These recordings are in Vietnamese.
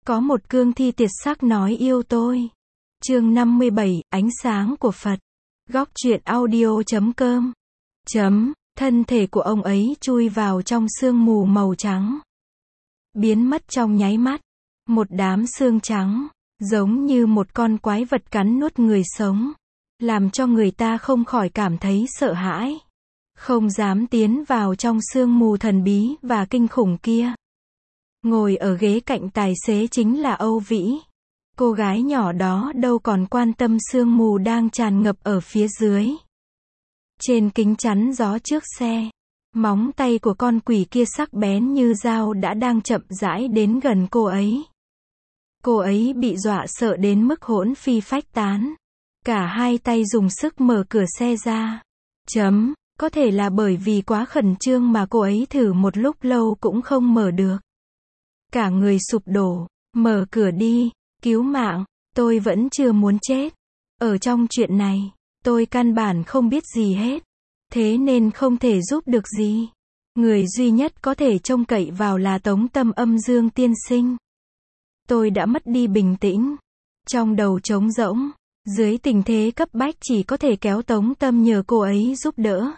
Có một cương thi tuyệt sắc nói yêu tôi. Chương 57, ánh sáng của Phật. Góc truyện audio.com. Thân thể của ông ấy chui vào trong sương mù màu trắng. Biến mất trong nháy mắt. Một đám xương trắng, giống như một con quái vật cắn nuốt người sống. Làm cho người ta không khỏi cảm thấy sợ hãi. Không dám tiến vào trong sương mù thần bí và kinh khủng kia. Ngồi ở ghế cạnh tài xế chính là Âu Vĩ. Cô gái nhỏ đó đâu còn quan tâm sương mù đang tràn ngập ở phía dưới. Trên kính chắn gió trước xe, móng tay của con quỷ kia sắc bén như dao đã đang chậm rãi đến gần cô ấy. Cô ấy bị dọa sợ đến mức hỗn phi phách tán. Cả hai tay dùng sức mở cửa xe ra. Có thể là bởi vì quá khẩn trương mà cô ấy thử một lúc lâu cũng không mở được. Cả người sụp đổ, mở cửa đi, cứu mạng, tôi vẫn chưa muốn chết. Ở trong chuyện này, tôi căn bản không biết gì hết. Thế nên không thể giúp được gì. Người duy nhất có thể trông cậy vào là Tống Tâm Âm Dương tiên sinh. Tôi đã mất đi bình tĩnh. Trong đầu trống rỗng, dưới tình thế cấp bách chỉ có thể kéo Tống Tâm nhờ cô ấy giúp đỡ.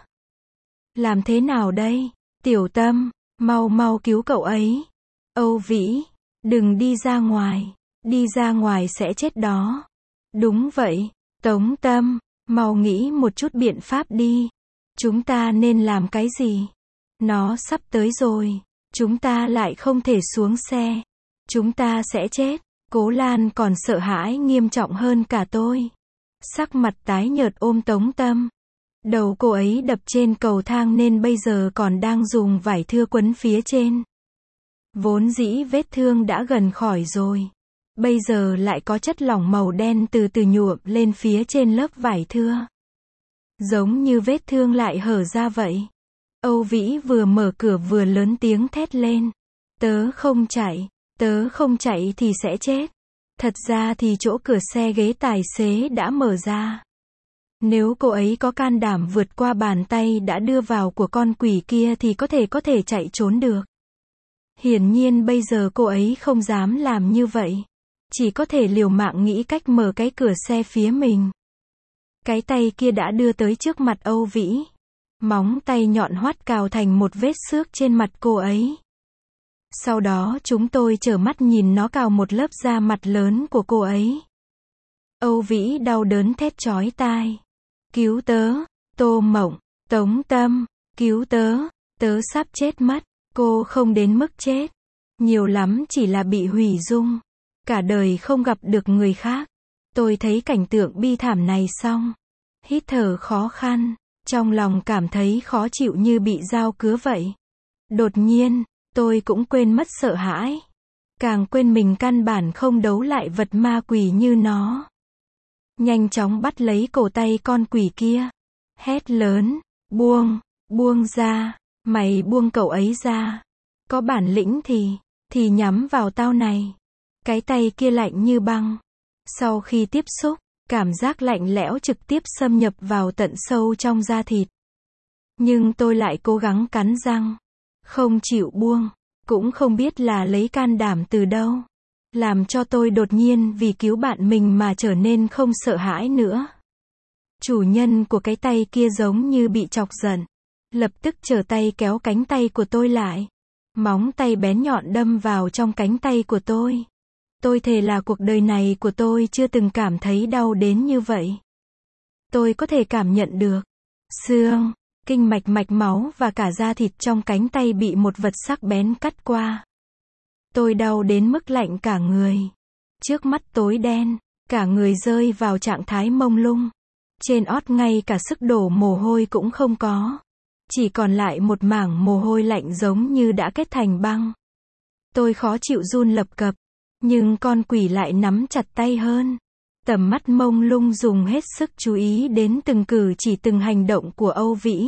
Làm thế nào đây? Tiểu Tâm, mau cứu cậu ấy. Âu Vĩ, đừng đi ra ngoài. Đi ra ngoài sẽ chết đó. Đúng vậy, Tống Tâm, mau nghĩ một chút biện pháp đi. Chúng ta nên làm cái gì? Nó sắp tới rồi. Chúng ta lại không thể xuống xe. Chúng ta sẽ chết. Cố Lan còn sợ hãi nghiêm trọng hơn cả tôi. Sắc mặt tái nhợt ôm Tống Tâm. Đầu cô ấy đập trên cầu thang nên bây giờ còn đang dùng vải thưa quấn phía trên. Vốn dĩ vết thương đã gần khỏi rồi. Bây giờ lại có chất lỏng màu đen từ từ nhuộm lên phía trên lớp vải thưa. Giống như vết thương lại hở ra vậy. Âu Vĩ vừa mở cửa vừa lớn tiếng thét lên. Tớ không chạy thì sẽ chết. Thật ra thì chỗ cửa xe ghế tài xế đã mở ra. Nếu cô ấy có can đảm vượt qua bàn tay đã đưa vào của con quỷ kia thì có thể chạy trốn được. Hiển nhiên bây giờ cô ấy không dám làm như vậy. Chỉ có thể liều mạng nghĩ cách mở cái cửa xe phía mình. Cái tay kia đã đưa tới trước mặt Âu Vĩ. Móng tay nhọn hoắt cào thành một vết xước trên mặt cô ấy. Sau đó chúng tôi trợn mắt nhìn nó cào một lớp da mặt lớn của cô ấy. Âu Vĩ đau đớn thét chói tai. Cứu tớ, Tô Mộng, Tống Tâm, cứu tớ, tớ sắp chết mất. Cô không đến mức chết. Nhiều lắm chỉ là bị hủy dung. Cả đời không gặp được người khác. Tôi thấy cảnh tượng bi thảm này xong. Hít thở khó khăn. Trong lòng cảm thấy khó chịu như bị dao cứa vậy. Đột nhiên, tôi cũng quên mất sợ hãi. Càng quên mình căn bản không đấu lại vật ma quỷ như nó. Nhanh chóng bắt lấy cổ tay con quỷ kia. Hét lớn, buông ra, mày buông cậu ấy ra. Có bản lĩnh thì nhắm vào tao này. Cái tay kia lạnh như băng. Sau khi tiếp xúc, cảm giác lạnh lẽo trực tiếp xâm nhập vào tận sâu trong da thịt. Nhưng tôi lại cố gắng cắn răng. Không chịu buông. Cũng không biết là lấy can đảm từ đâu. Làm cho tôi đột nhiên vì cứu bạn mình mà trở nên không sợ hãi nữa. Chủ nhân của cái tay kia giống như bị chọc giận. Lập tức trở tay kéo cánh tay của tôi lại. Móng tay bén nhọn đâm vào trong cánh tay của tôi. Tôi thề là cuộc đời này của tôi chưa từng cảm thấy đau đến như vậy. Tôi có thể cảm nhận được. Xương, kinh mạch mạch máu và cả da thịt trong cánh tay bị một vật sắc bén cắt qua. Tôi đau đến mức lạnh cả người. Trước mắt tối đen, cả người rơi vào trạng thái mông lung. Trên ót ngay cả sức đổ mồ hôi cũng không có. Chỉ còn lại một mảng mồ hôi lạnh giống như đã kết thành băng. Tôi khó chịu run lập cập. Nhưng con quỷ lại nắm chặt tay hơn. Tầm mắt mông lung dùng hết sức chú ý đến từng cử chỉ từng hành động của Âu Vĩ.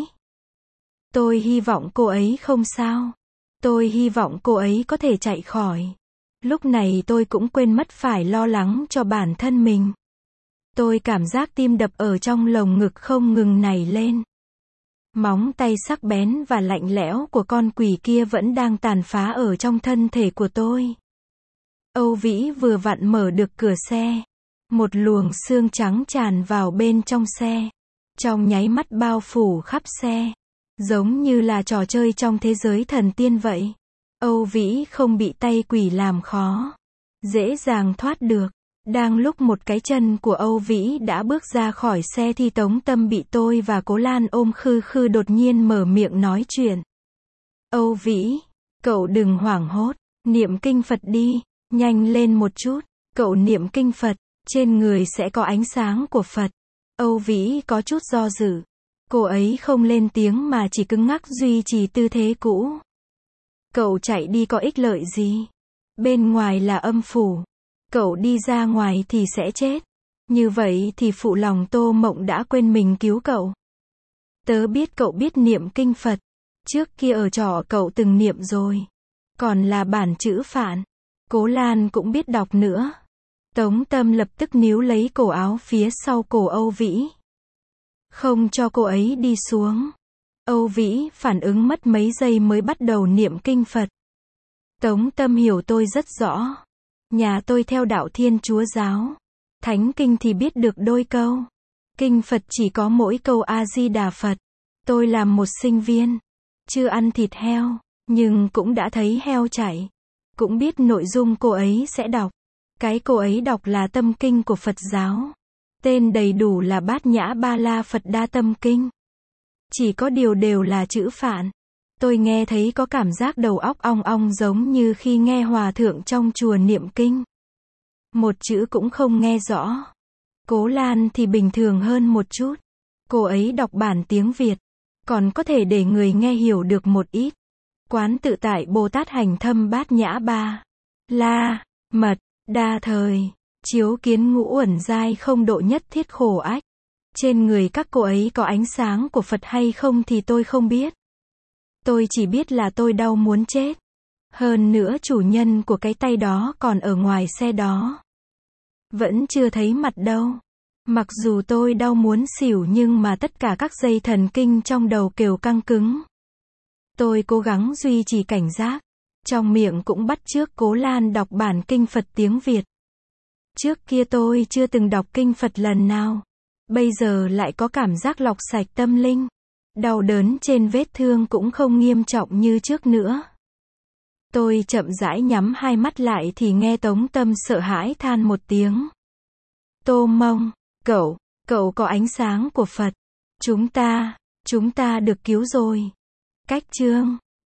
Tôi hy vọng cô ấy không sao. Tôi hy vọng cô ấy có thể chạy khỏi. Lúc này tôi cũng quên mất phải lo lắng cho bản thân mình. Tôi cảm giác tim đập ở trong lồng ngực không ngừng nảy lên. Móng tay sắc bén và lạnh lẽo của con quỷ kia vẫn đang tàn phá ở trong thân thể của tôi. Âu Vĩ vừa vặn mở được cửa xe. Một luồng sương trắng tràn vào bên trong xe. Trong nháy mắt bao phủ khắp xe. Giống như là trò chơi trong thế giới thần tiên vậy. Âu Vĩ không bị tay quỷ làm khó. Dễ dàng thoát được. Đang lúc một cái chân của Âu Vĩ đã bước ra khỏi xe thì Tống Tâm bị tôi và Cố Lan ôm khư khư đột nhiên mở miệng nói chuyện. Âu Vĩ, cậu đừng hoảng hốt, niệm kinh Phật đi, nhanh lên một chút, cậu niệm kinh Phật, trên người sẽ có ánh sáng của Phật. Âu Vĩ có chút do dự. Cô ấy không lên tiếng mà chỉ cứng ngắc duy trì tư thế cũ. Cậu chạy đi có ích lợi gì? Bên ngoài là âm phủ. Cậu đi ra ngoài thì sẽ chết. Như vậy thì phụ lòng Tô Mộng đã quên mình cứu cậu. Tớ biết cậu biết niệm kinh Phật. Trước kia ở trọ cậu từng niệm rồi. Còn là bản chữ Phạn. Cố Lan cũng biết đọc nữa. Tống Tâm lập tức níu lấy cổ áo phía sau cổ Âu Vĩ. Không cho cô ấy đi xuống. Âu Vĩ phản ứng mất mấy giây mới bắt đầu niệm kinh Phật. Tống Tâm hiểu tôi rất rõ. Nhà tôi theo đạo Thiên Chúa giáo. Thánh kinh thì biết được đôi câu. Kinh Phật chỉ có mỗi câu A-di-đà Phật. Tôi làm một sinh viên. Chưa ăn thịt heo. Nhưng cũng đã thấy heo chạy. Cũng biết nội dung cô ấy sẽ đọc. Cái cô ấy đọc là tâm kinh của Phật giáo. Tên đầy đủ là Bát Nhã Ba La Phật Đa Tâm Kinh. Chỉ có điều đều là chữ Phạn. Tôi nghe thấy có cảm giác đầu óc ong ong giống như khi nghe hòa thượng trong chùa niệm kinh. Một chữ cũng không nghe rõ. Cố Lan thì bình thường hơn một chút. Cô ấy đọc bản tiếng Việt. Còn có thể để người nghe hiểu được một ít. Quán tự tại Bồ Tát hành thâm Bát Nhã Ba La Mật Đa Thời. Chiếu kiến ngũ uẩn giai không độ nhất thiết khổ ách. Trên người các cô ấy có ánh sáng của Phật hay không thì tôi không biết. Tôi chỉ biết là tôi đau muốn chết. Hơn nữa chủ nhân của cái tay đó còn ở ngoài xe đó. Vẫn chưa thấy mặt đâu. Mặc dù tôi đau muốn xỉu nhưng mà tất cả các dây thần kinh trong đầu đều căng cứng. Tôi cố gắng duy trì cảnh giác. Trong miệng cũng bắt chước Cố Lan đọc bản kinh Phật tiếng Việt. Trước kia tôi chưa từng đọc kinh Phật lần nào. Bây giờ lại có cảm giác lọc sạch tâm linh. Đau đớn trên vết thương cũng không nghiêm trọng như trước nữa. Tôi chậm rãi nhắm hai mắt lại thì nghe Tống Tâm sợ hãi than một tiếng. Tô Mông, cậu có ánh sáng của Phật. Chúng ta được cứu rồi. Cách chương